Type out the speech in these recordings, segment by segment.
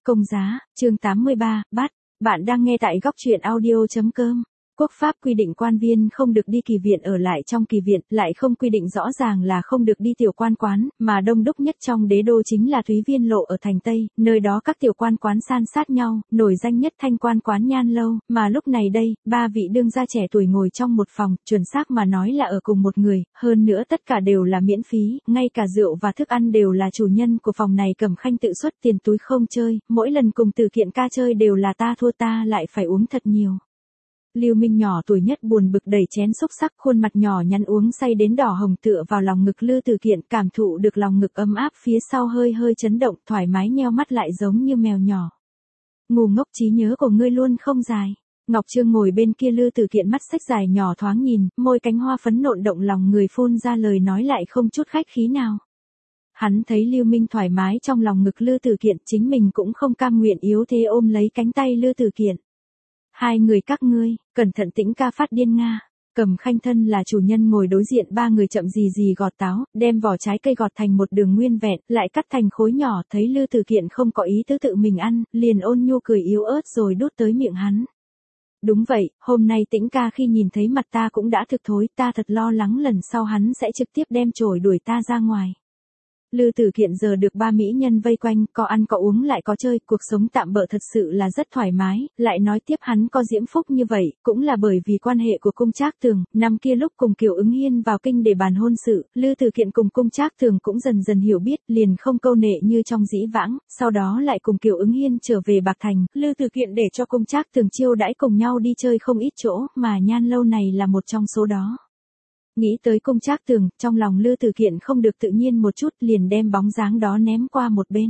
Công giá, chương 83, bắt. Bạn đang nghe tại góc truyện audio.com. Quốc pháp quy định quan viên không được đi kỳ viện ở lại trong kỳ viện, lại không quy định rõ ràng là không được đi tiểu quan quán, mà đông đúc nhất trong đế đô chính là Thúy Viên Lộ ở thành Tây, nơi đó các tiểu quan quán san sát nhau, nổi danh nhất Thanh Quan quán Nhan Lâu, mà lúc này đây, ba vị đương gia trẻ tuổi ngồi trong một phòng, chuẩn xác mà nói là ở cùng một người, hơn nữa tất cả đều là miễn phí, ngay cả rượu và thức ăn đều là chủ nhân của phòng này Cẩm Khanh tự xuất tiền túi không chơi, mỗi lần cùng Từ Kiện ca chơi đều là ta thua ta lại phải uống thật nhiều. Lưu Minh nhỏ tuổi nhất buồn bực đẩy chén xúc sắc, khuôn mặt nhỏ nhắn uống say đến đỏ hồng tựa vào lòng ngực Lư Từ Kiện, cảm thụ được lòng ngực ấm áp phía sau hơi hơi chấn động, thoải mái nheo mắt lại giống như mèo nhỏ. Ngu ngốc, trí nhớ của ngươi luôn không dài. Ngọc Trương ngồi bên kia Lư Từ Kiện mắt xếch dài nhỏ thoáng nhìn, môi cánh hoa phấn nộn động lòng người phun ra lời nói lại không chút khách khí nào. Hắn thấy Lưu Minh thoải mái trong lòng ngực Lư Từ Kiện, chính mình cũng không cam nguyện yếu thế ôm lấy cánh tay Lư Từ Kiện. Hai người các ngươi, cẩn thận Tĩnh ca phát điên Nga. Cẩm Khanh thân là chủ nhân ngồi đối diện ba người chậm gì gọt táo, đem vỏ trái cây gọt thành một đường nguyên vẹn, lại cắt thành khối nhỏ, thấy Lư Từ Kiện không có ý tứ tự mình ăn, liền ôn nhu cười yếu ớt rồi đút tới miệng hắn. Đúng vậy, hôm nay Tĩnh ca khi nhìn thấy mặt ta cũng đã thực thối, ta thật lo lắng lần sau hắn sẽ trực tiếp đem chổi đuổi ta ra ngoài. Lư Từ Kiện giờ được ba mỹ nhân vây quanh, có ăn có uống lại có chơi, cuộc sống tạm bợ thật sự là rất thoải mái, lại nói tiếp hắn có diễm phúc như vậy, cũng là bởi vì quan hệ của Cung Trác Tường, năm kia lúc cùng Kiều Ứng Hiên vào kinh để bàn hôn sự, Lư Từ Kiện cùng Cung Trác Tường cũng dần dần hiểu biết, liền không câu nệ như trong dĩ vãng, sau đó lại cùng Kiều Ứng Hiên trở về Bạc Thành, Lư Từ Kiện để cho Cung Trác Tường chiêu đãi cùng nhau đi chơi không ít chỗ, mà Nhan Lâu này là một trong số đó. Nghĩ tới Cung Trác Tường, trong lòng Lư Từ Kiện không được tự nhiên một chút, liền đem bóng dáng đó ném qua một bên.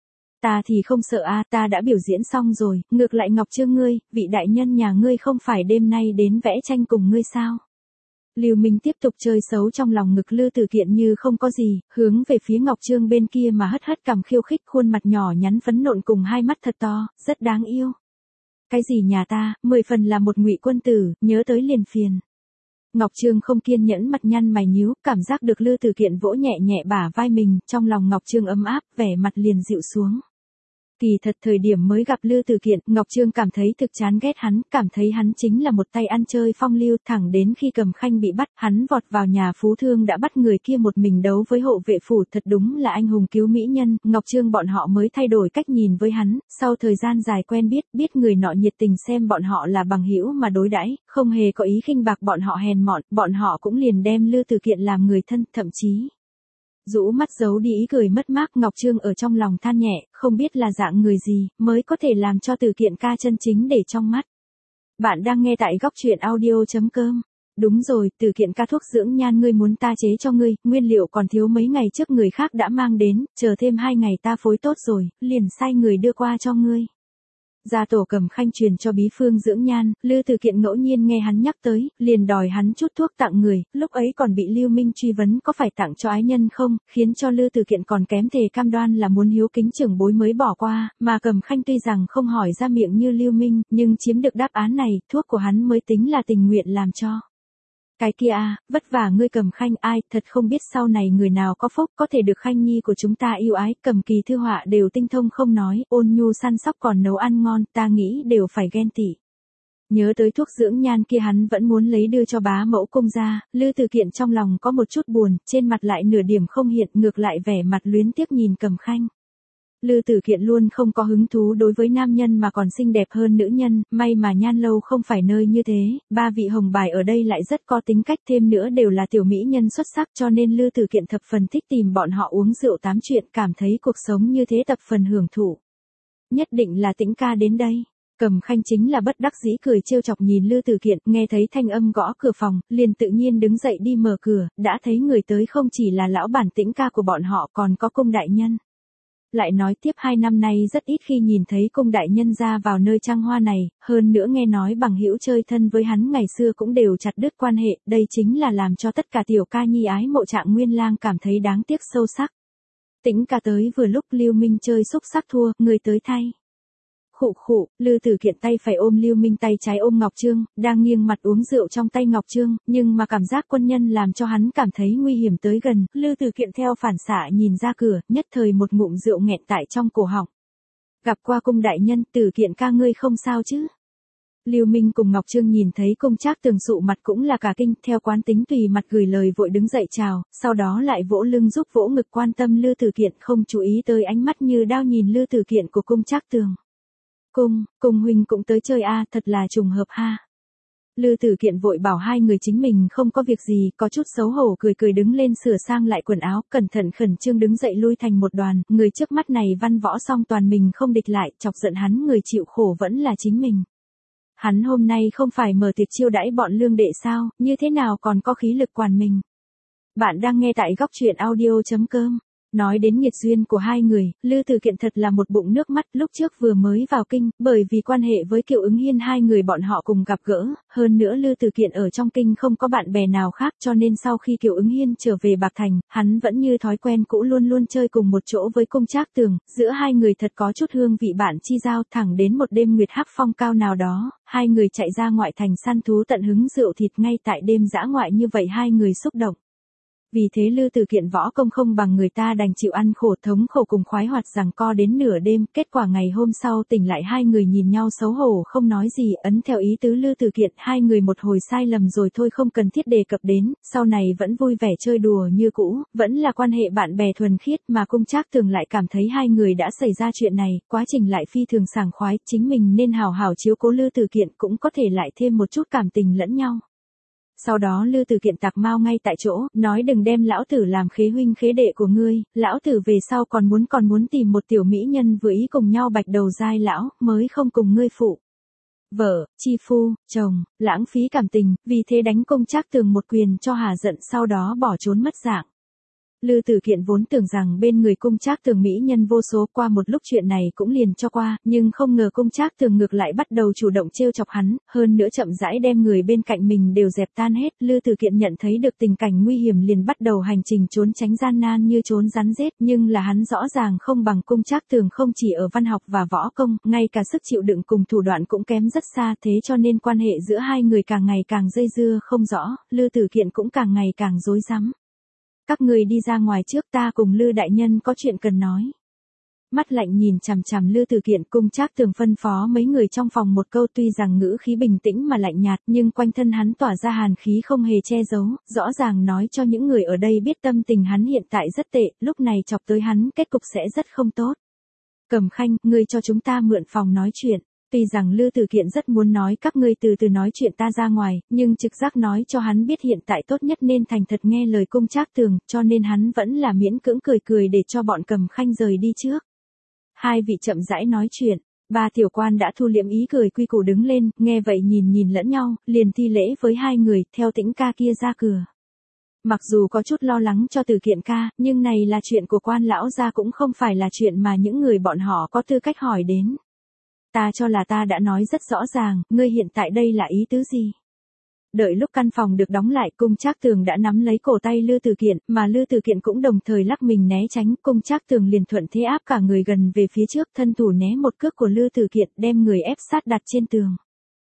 Ta thì không sợ a, ta đã biểu diễn xong rồi, ngược lại Ngọc Trương ngươi, vị đại nhân nhà ngươi không phải đêm nay đến vẽ tranh cùng ngươi sao? Lưu Minh tiếp tục chơi xấu trong lòng ngực Lư Từ Kiện như không có gì, hướng về phía Ngọc Trương bên kia mà hất hất cằm khiêu khích, khuôn mặt nhỏ nhắn phấn nộn cùng hai mắt thật to, rất đáng yêu. Cái gì nhà ta, 10 phần là một ngụy quân tử, nhớ tới liền phiền. Ngọc Trương không kiên nhẫn mặt nhăn mày nhíu, cảm giác được Lư Từ Kiện vỗ nhẹ nhẹ bả vai mình, trong lòng Ngọc Trương ấm áp, vẻ mặt liền dịu xuống. Kỳ thật thời điểm mới gặp Lư Từ Kiện, Ngọc Trương cảm thấy thực chán ghét hắn, cảm thấy hắn chính là một tay ăn chơi phong lưu, thẳng đến khi Cẩm Khanh bị bắt, hắn vọt vào nhà phú thương đã bắt người kia một mình đấu với hộ vệ phủ, thật đúng là anh hùng cứu mỹ nhân, Ngọc Trương bọn họ mới thay đổi cách nhìn với hắn, sau thời gian dài quen biết người nọ nhiệt tình xem bọn họ là bằng hữu mà đối đãi, không hề có ý khinh bạc bọn họ hèn mọn, bọn họ cũng liền đem Lư Từ Kiện làm người thân, thậm chí rũ mắt giấu đi ý cười mất mát. Ngọc Trương ở trong lòng than nhẹ, không biết là dạng người gì, mới có thể làm cho Từ Kiện ca chân chính để trong mắt. Bạn đang nghe tại góc truyện audio.com. Đúng rồi, Từ Kiện ca thuốc dưỡng nhan ngươi muốn ta chế cho ngươi, nguyên liệu còn thiếu mấy ngày trước người khác đã mang đến, chờ thêm 2 ngày ta phối tốt rồi, liền sai người đưa qua cho ngươi. Gia tổ Cẩm Khanh truyền cho bí phương dưỡng nhan, Lư Từ Kiện ngẫu nhiên nghe hắn nhắc tới, liền đòi hắn chút thuốc tặng người, lúc ấy còn bị Lưu Minh truy vấn có phải tặng cho ái nhân không, khiến cho Lư Từ Kiện còn kém thề cam đoan là muốn hiếu kính trưởng bối mới bỏ qua, mà Cẩm Khanh tuy rằng không hỏi ra miệng như Lưu Minh, nhưng chiếm được đáp án này, thuốc của hắn mới tính là tình nguyện làm cho. Cái kia a, vất vả ngươi Cẩm Khanh, ai, thật không biết sau này người nào có phúc có thể được Khanh nhi của chúng ta yêu ái, Cầm Kỳ thư họa đều tinh thông không nói, ôn nhu săn sóc còn nấu ăn ngon, ta nghĩ đều phải ghen tị. Nhớ tới thuốc dưỡng nhan kia hắn vẫn muốn lấy đưa cho bá mẫu Cung gia, Lư Từ Kiện trong lòng có một chút buồn, trên mặt lại nửa điểm không hiện, ngược lại vẻ mặt luyến tiếc nhìn Cẩm Khanh. Lư Từ Kiện luôn không có hứng thú đối với nam nhân mà còn xinh đẹp hơn nữ nhân, may mà Nhan Lâu không phải nơi như thế, ba vị hồng bài ở đây lại rất có tính cách, thêm nữa đều là tiểu mỹ nhân xuất sắc, cho nên Lư Từ Kiện thập phần thích tìm bọn họ uống rượu tám chuyện, cảm thấy cuộc sống như thế thập phần hưởng thụ. Nhất định là Tĩnh ca đến đây. Cẩm Khanh chính là bất đắc dĩ cười trêu chọc nhìn Lư Từ Kiện, nghe thấy thanh âm gõ cửa phòng, liền tự nhiên đứng dậy đi mở cửa, đã thấy người tới không chỉ là lão bản Tĩnh ca của bọn họ còn có Cung đại nhân. Lại nói tiếp 2 năm nay rất ít khi nhìn thấy Cung đại nhân ra vào nơi trăng hoa này, hơn nữa nghe nói bằng hữu chơi thân với hắn ngày xưa cũng đều chặt đứt quan hệ, đây chính là làm cho tất cả tiểu ca nhi ái mộ Trạng Nguyên Lang cảm thấy đáng tiếc sâu sắc. Tĩnh ca tới vừa lúc Lưu Minh chơi xúc sắc thua, người tới thay. Khụ khụ, Lư Từ Kiện tay phải ôm Lưu Minh, tay trái ôm Ngọc Trương, đang nghiêng mặt uống rượu trong tay Ngọc Trương, nhưng mà cảm giác quân nhân làm cho hắn cảm thấy nguy hiểm tới gần, Lư Từ Kiện theo phản xạ nhìn ra cửa, nhất thời một ngụm rượu nghẹn tại trong cổ họng. Gặp qua cung đại nhân, Tử Kiện ca ngươi không sao chứ? Lưu Minh cùng Ngọc Trương nhìn thấy Cung Trác Tường sụ mặt cũng là cả kinh, theo quán tính tùy mặt gửi lời vội đứng dậy chào, sau đó lại vỗ lưng giúp vỗ ngực quan tâm Lư Tử Kiện, không chú ý tới ánh mắt như đao nhìn Lư Tử Kiện của Cung Trác Tường. Cung huynh cũng tới chơi a, thật là trùng hợp ha. Lư Tử Kiện vội bảo hai người chính mình không có việc gì, có chút xấu hổ cười cười đứng lên sửa sang lại quần áo, cẩn thận khẩn trương đứng dậy lui thành một đoàn, người trước mắt này văn võ song toàn mình không địch lại, chọc giận hắn người chịu khổ vẫn là chính mình. Hắn hôm nay không phải mở tiệc chiêu đãi bọn lương đệ sao, như thế nào còn có khí lực quản mình. Bạn đang nghe tại góc truyện audio.com. Nói đến nghiệt duyên của hai người, Lư Tử Kiện thật là một bụng nước mắt, lúc trước vừa mới vào kinh, bởi vì quan hệ với Kiều Ứng Hiên hai người bọn họ cùng gặp gỡ, hơn nữa Lư Tử Kiện ở trong kinh không có bạn bè nào khác cho nên sau khi Kiều Ứng Hiên trở về Bạc Thành, hắn vẫn như thói quen cũ luôn luôn chơi cùng một chỗ với Cung Trác Tường, giữa hai người thật có chút hương vị bạn chi giao, thẳng đến một đêm nguyệt hắc phong cao nào đó, hai người chạy ra ngoại thành săn thú tận hứng rượu thịt ngay tại đêm dã ngoại như vậy hai người xúc động. Vì thế Lư Tử Kiện võ công không bằng người ta đành chịu ăn khổ thống khổ cùng khoái hoạt giằng co đến nửa đêm, kết quả ngày hôm sau tỉnh lại hai người nhìn nhau xấu hổ không nói gì, ấn theo ý tứ Lư Tử Kiện, hai người một hồi sai lầm rồi thôi không cần thiết đề cập đến, sau này vẫn vui vẻ chơi đùa như cũ, vẫn là quan hệ bạn bè thuần khiết mà Cung Trác Tường lại cảm thấy hai người đã xảy ra chuyện này, quá trình lại phi thường sảng khoái, chính mình nên hào hào chiếu cố Lư Tử Kiện cũng có thể lại thêm một chút cảm tình lẫn nhau. Sau đó Lư Tử Kiện tạc mau ngay tại chỗ, nói đừng đem lão tử làm khế huynh khế đệ của ngươi, lão tử về sau còn muốn tìm một tiểu mỹ nhân vừa ý cùng nhau bạch đầu dai lão, mới không cùng ngươi phụ. Vợ, chi phu, chồng, lãng phí cảm tình, vì thế đánh Cung Trác Tường một quyền cho hà giận sau đó bỏ trốn mất dạng. Lư Tử Kiện vốn tưởng rằng bên người Cung Trác Tường mỹ nhân vô số qua một lúc chuyện này cũng liền cho qua, nhưng không ngờ Cung Trác Tường ngược lại bắt đầu chủ động trêu chọc hắn, hơn nữa chậm rãi đem người bên cạnh mình đều dẹp tan hết. Lư Tử Kiện nhận thấy được tình cảnh nguy hiểm liền bắt đầu hành trình trốn tránh gian nan như trốn rắn rết, nhưng là hắn rõ ràng không bằng Cung Trác Tường không chỉ ở văn học và võ công, ngay cả sức chịu đựng cùng thủ đoạn cũng kém rất xa, thế cho nên quan hệ giữa hai người càng ngày càng dây dưa không rõ, Lư Tử Kiện cũng càng ngày càng rối rắm. Các người đi ra ngoài trước, ta cùng Lư đại nhân có chuyện cần nói. Mắt lạnh nhìn chằm chằm Lư Tử Kiện, Cung Trác Tường phân phó mấy người trong phòng một câu, tuy rằng ngữ khí bình tĩnh mà lạnh nhạt, nhưng quanh thân hắn tỏa ra hàn khí không hề che giấu, rõ ràng nói cho những người ở đây biết tâm tình hắn hiện tại rất tệ, lúc này chọc tới hắn kết cục sẽ rất không tốt. Cẩm Khanh, ngươi cho chúng ta mượn phòng nói chuyện. Tuy rằng Lư Tử Kiện rất muốn nói các ngươi từ từ nói chuyện ta ra ngoài, nhưng trực giác nói cho hắn biết hiện tại tốt nhất nên thành thật nghe lời Cung Trác Tường, cho nên hắn vẫn là miễn cưỡng cười cười để cho bọn Cẩm Khanh rời đi trước. Hai vị chậm rãi nói chuyện, ba tiểu quan đã thu liễm ý cười quy củ đứng lên, nghe vậy nhìn lẫn nhau, liền thi lễ với hai người, theo Tĩnh ca kia ra cửa. Mặc dù có chút lo lắng cho Tử Kiện ca, nhưng này là chuyện của quan lão gia cũng không phải là chuyện mà những người bọn họ có tư cách hỏi đến. Ta cho là ta đã nói rất rõ ràng, ngươi hiện tại đây là ý tứ gì? Đợi lúc căn phòng được đóng lại, Cung Trác Tường đã nắm lấy cổ tay Lư Tử Kiện, mà Lư Tử Kiện cũng đồng thời lắc mình né tránh, Cung Trác Tường liền thuận thế áp cả người gần về phía trước, thân thủ né một cước của Lư Tử Kiện, đem người ép sát đặt trên tường.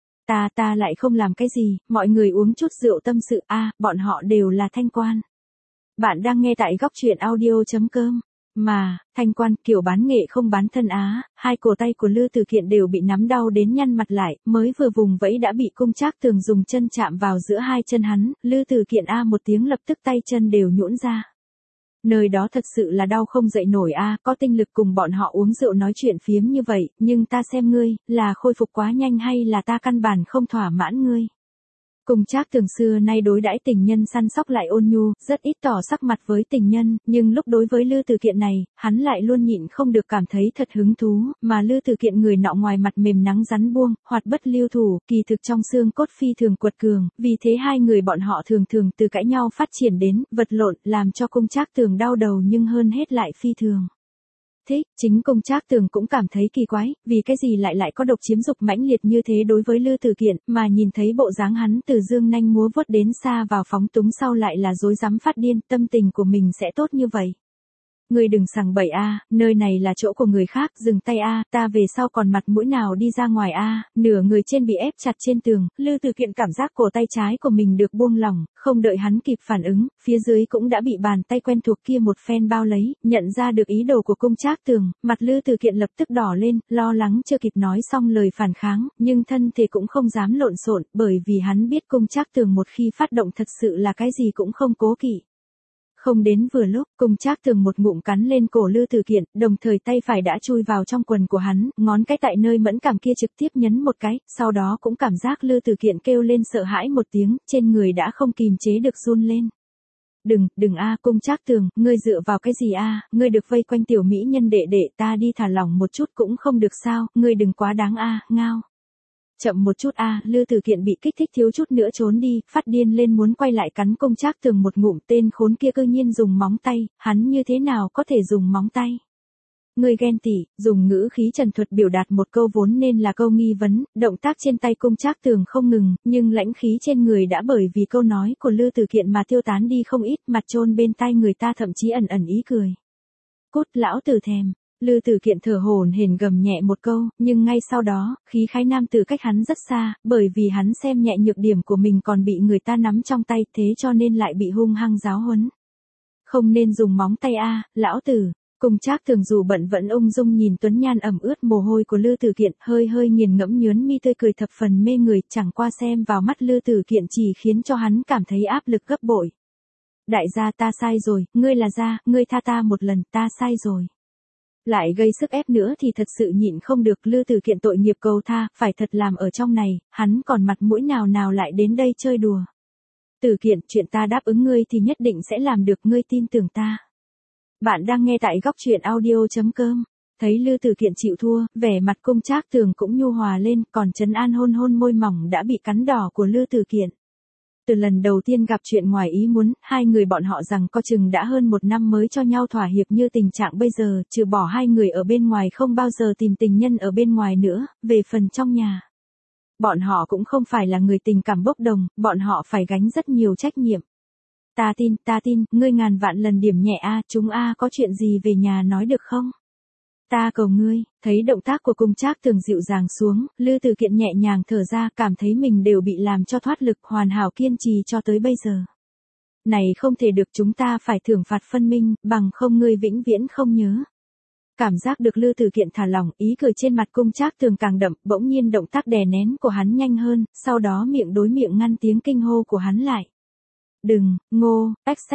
Ta lại không làm cái gì, mọi người uống chút rượu tâm sự, bọn họ đều là thanh quan. Bạn đang nghe tại góc truyện audio.com. Mà, thanh quan, kiểu bán nghệ không bán thân á, hai cổ tay của Lư Tử Kiện đều bị nắm đau đến nhăn mặt lại, mới vừa vùng vẫy đã bị Cung Trác Tường dùng chân chạm vào giữa hai chân hắn, Lư Tử Kiện một tiếng lập tức tay chân đều nhũn ra. Nơi đó thật sự là đau không dậy nổi có tinh lực cùng bọn họ uống rượu nói chuyện phiếm như vậy, nhưng ta xem ngươi, là khôi phục quá nhanh hay là ta căn bản không thỏa mãn ngươi. Cung Trác Tường xưa nay đối đãi tình nhân săn sóc lại ôn nhu, rất ít tỏ sắc mặt với tình nhân, nhưng lúc đối với Lư Tử Kiện này, hắn lại luôn nhịn không được cảm thấy thật hứng thú, mà Lư Tử Kiện người nọ ngoài mặt mềm nắng rắn buông, hoạt bất lưu thủ, kỳ thực trong xương cốt phi thường quật cường, vì thế hai người bọn họ thường từ cãi nhau phát triển đến vật lộn, làm cho Cung Trác Tường đau đầu nhưng hơn hết lại phi thường thích. Chính Cung Trác Tường cũng cảm thấy kỳ quái, vì cái gì lại có độc chiếm dục mãnh liệt như thế đối với Lư Tử Kiện, mà nhìn thấy bộ dáng hắn từ dương nanh múa vuốt đến xa vào phóng túng sau lại là rối rắm phát điên, tâm tình của mình sẽ tốt như vậy. Ngươi đừng sằng bậy a, nơi này là chỗ của người khác, dừng tay a, ta về sau còn mặt mũi nào đi ra ngoài a. Nửa người trên bị ép chặt trên tường, Lư Từ Kiện cảm giác cổ tay trái của mình được buông lỏng, không đợi hắn kịp phản ứng, phía dưới cũng đã bị bàn tay quen thuộc kia một phen bao lấy, nhận ra được ý đồ của Cung Trác Tường, mặt Lư Từ Kiện lập tức đỏ lên, lo lắng chưa kịp nói xong lời phản kháng, nhưng thân thể cũng không dám lộn xộn, bởi vì hắn biết Cung Trác Tường một khi phát động thật sự là cái gì cũng không cố kỵ. Không đến vừa lúc, Cung Trác Tường một ngụm cắn lên cổ Lư Từ Kiện, đồng thời tay phải đã chui vào trong quần của hắn, ngón cái tại nơi mẫn cảm kia trực tiếp nhấn một cái, sau đó cũng cảm giác Lư Từ Kiện kêu lên sợ hãi một tiếng, trên người đã không kìm chế được run lên. Đừng a, Cung Trác Tường, ngươi dựa vào cái gì a, ngươi được vây quanh tiểu mỹ nhân đệ đệ, ta đi thả lỏng một chút cũng không được sao, ngươi đừng quá đáng a, ngao. Chậm một chút a, Lư Từ Kiện bị kích thích thiếu chút nữa trốn đi, phát điên lên muốn quay lại cắn Cung Trác Tường một ngụm, tên khốn kia cư nhiên dùng móng tay, hắn như thế nào có thể dùng móng tay? Ngươi ghen tị, dùng ngữ khí trần thuật biểu đạt một câu vốn nên là câu nghi vấn, động tác trên tay Cung Trác Tường không ngừng, nhưng lãnh khí trên người đã bởi vì câu nói của Lư Từ Kiện mà tiêu tán đi không ít, mặt chôn bên tai người ta thậm chí ẩn ẩn ý cười. Cút lão tử thèm. Lư Từ Kiện thở hổn hển gầm nhẹ một câu, nhưng ngay sau đó, khí khái nam tử cách hắn rất xa, bởi vì hắn xem nhẹ nhược điểm của mình còn bị người ta nắm trong tay, thế cho nên lại bị hung hăng giáo huấn. Không nên dùng móng tay a, lão tử. Cung Trác Tường dù bận vẫn ung dung nhìn tuấn nhan ẩm ướt mồ hôi của Lư Từ Kiện, hơi hơi nghiền ngẫm nhướn mi tươi cười thập phần mê người, chẳng qua xem vào mắt Lư Từ Kiện chỉ khiến cho hắn cảm thấy áp lực gấp bội. Đại gia ta sai rồi, ngươi là gia, ngươi tha ta một lần, ta sai rồi. Lại gây sức ép nữa thì thật sự nhịn không được, Lư Từ Kiện tội nghiệp cầu tha, phải thật làm ở trong này, hắn còn mặt mũi nào nào lại đến đây chơi đùa. Từ Kiện, chuyện ta đáp ứng ngươi thì nhất định sẽ làm được, ngươi tin tưởng ta. Bạn đang nghe tại góc truyện audio.com. Thấy Lư Từ Kiện chịu thua, vẻ mặt Cung Trác Tường cũng nhu hòa lên, còn trấn an hôn hôn môi mỏng đã bị cắn đỏ của Lư Từ Kiện. Từ lần đầu tiên gặp chuyện ngoài ý muốn, hai người bọn họ rằng có chừng đã hơn 1 năm mới cho nhau thỏa hiệp như tình trạng bây giờ, trừ bỏ hai người ở bên ngoài không bao giờ tìm tình nhân ở bên ngoài nữa, về phần trong nhà. Bọn họ cũng không phải là người tình cảm bốc đồng, bọn họ phải gánh rất nhiều trách nhiệm. Ta tin, ngươi ngàn vạn lần điểm nhẹ a, chúng a có chuyện gì về nhà nói được không? Ta cầu ngươi, thấy động tác của Cung Trác Tường dịu dàng xuống, Lư Từ Kiện nhẹ nhàng thở ra, cảm thấy mình đều bị làm cho thoát lực, hoàn hảo kiên trì cho tới bây giờ. Này không thể được, chúng ta phải thưởng phạt phân minh, bằng không ngươi vĩnh viễn không nhớ. Cảm giác được Lư Từ Kiện thả lỏng, ý cười trên mặt Cung Trác Tường càng đậm, bỗng nhiên động tác đè nén của hắn nhanh hơn, sau đó miệng đối miệng ngăn tiếng kinh hô của hắn lại. Đừng, ngô,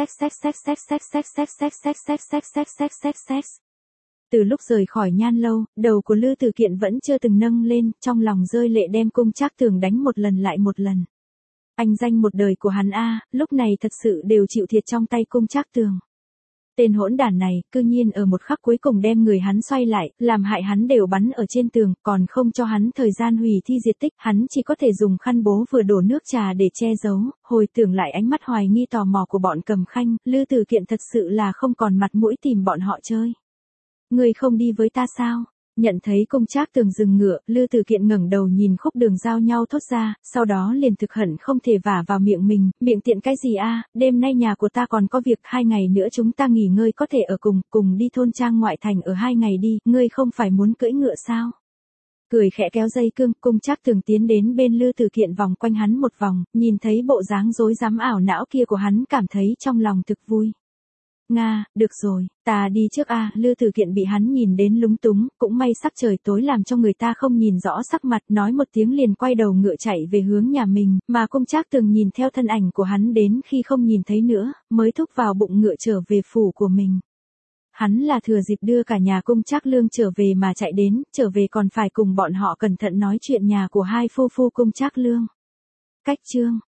sex. Từ lúc rời khỏi Nhan Lâu, đầu của Lư Từ Kiện vẫn chưa từng nâng lên, trong lòng rơi lệ đem Cung Trác Tường đánh một lần lại một lần. Anh danh một đời của hắn a, lúc này thật sự đều chịu thiệt trong tay Cung Trác Tường. Tên hỗn đản này, cư nhiên ở một khắc cuối cùng đem người hắn xoay lại, làm hại hắn đều bắn ở trên tường, còn không cho hắn thời gian hủy thi diệt tích, hắn chỉ có thể dùng khăn bố vừa đổ nước trà để che giấu, hồi tưởng lại ánh mắt hoài nghi tò mò của bọn Cầm Khanh, Lư Từ Kiện thật sự là không còn mặt mũi tìm bọn họ chơi. Ngươi không đi với ta sao? Nhận thấy Cung Trác Tường dừng ngựa, Lư Từ Kiện ngẩng đầu nhìn khúc đường giao nhau thốt ra, sau đó liền thực hận không thể vả vào miệng mình, miệng tiện cái gì a, đêm nay nhà của ta còn có việc, 2 ngày nữa chúng ta nghỉ ngơi có thể ở cùng đi thôn trang ngoại thành ở 2 ngày đi, ngươi không phải muốn cưỡi ngựa sao? Cười khẽ kéo dây cương, Cung Trác Tường tiến đến bên Lư Từ Kiện vòng quanh hắn một vòng, nhìn thấy bộ dáng rối rắm ảo não kia của hắn cảm thấy trong lòng thực vui. Nga, được rồi, ta đi trước a, Lư Từ Kiện bị hắn nhìn đến lúng túng, cũng may sắc trời tối làm cho người ta không nhìn rõ sắc mặt, nói một tiếng liền quay đầu ngựa chạy về hướng nhà mình, mà Cung Trác Tường nhìn theo thân ảnh của hắn đến khi không nhìn thấy nữa, mới thúc vào bụng ngựa trở về phủ của mình. Hắn là thừa dịp đưa cả nhà Cung Trác Lương trở về mà chạy đến, trở về còn phải cùng bọn họ cẩn thận nói chuyện nhà của hai phu Cung Trác Lương. Cách chương